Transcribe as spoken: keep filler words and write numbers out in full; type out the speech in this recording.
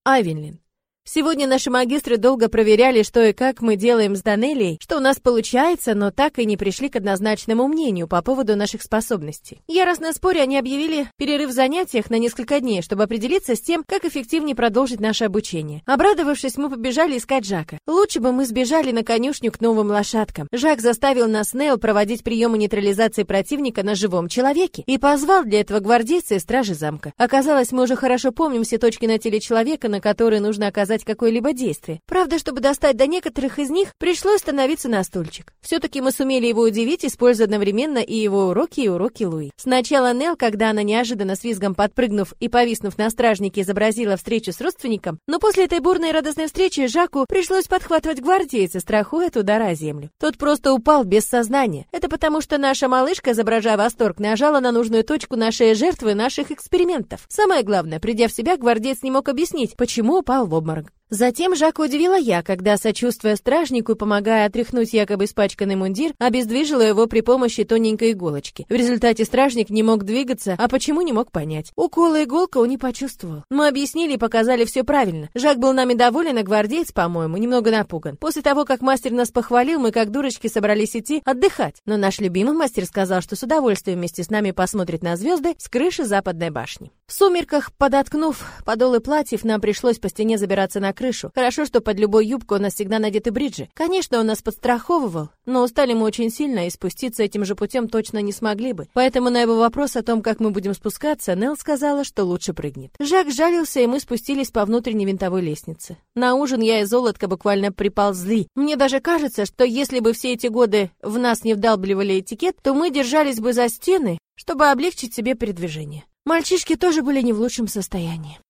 Айвенлин. Сегодня наши магистры долго проверяли, что и как мы делаем с Данелией, что у нас получается, но так и не пришли к однозначному мнению по поводу наших способностей. В яростном споре они объявили перерыв в занятиях на несколько дней, чтобы определиться с тем, как эффективнее продолжить наше обучение. Обрадовавшись, мы побежали искать Жака. Лучше бы мы сбежали на конюшню к новым лошадкам. Жак заставил нас с Нео проводить приемы нейтрализации противника на живом человеке и позвал для этого гвардейца и стражи замка. Оказалось, мы уже хорошо помним все точки на теле человека, на которые нужно оказать какое-либо действие. Правда, чтобы достать до некоторых из них, пришлось становиться на стульчик. Все-таки мы сумели его удивить, используя одновременно и его уроки, и уроки Луи. Сначала Нел, когда она неожиданно с визгом подпрыгнув и повиснув на стражнике, изобразила встречу с родственником, но после этой бурной и радостной встречи Жаку пришлось подхватывать гвардейца, страхуя от удара о землю. Тот просто упал без сознания. Это потому, что наша малышка, изображая восторг, нажала на нужную точку нашей жертвы наших экспериментов. Самое главное, придя в себя, гвардеец не мог объяснить, почему упал в обморок. Затем Жака удивила я, когда, сочувствуя стражнику и помогая отряхнуть якобы испачканный мундир, обездвижила его при помощи тоненькой иголочки. В результате стражник не мог двигаться, а почему не мог понять. Укола иголка он не почувствовал. Мы объяснили и показали все правильно. Жак был нами доволен, а гвардеец, по-моему, немного напуган. После того, как мастер нас похвалил, мы как дурочки собрались идти отдыхать. Но наш любимый мастер сказал, что с удовольствием вместе с нами посмотрит на звезды с крыши западной башни. В сумерках, подоткнув подолы платьев, нам пришлось по стене забираться на крышу. Хорошо, что под любой юбкой у нас всегда надеты бриджи. Конечно, он нас подстраховывал, но устали мы очень сильно, и спуститься этим же путем точно не смогли бы. Поэтому на его вопрос о том, как мы будем спускаться, Нел сказала, что лучше прыгнет. Жак жалился, и мы спустились по внутренней винтовой лестнице. На ужин я и Золотко буквально приползли. Мне даже кажется, что если бы все эти годы в нас не вдалбливали этикет, то мы держались бы за стены, чтобы облегчить себе передвижение. Мальчишки тоже были не в лучшем состоянии.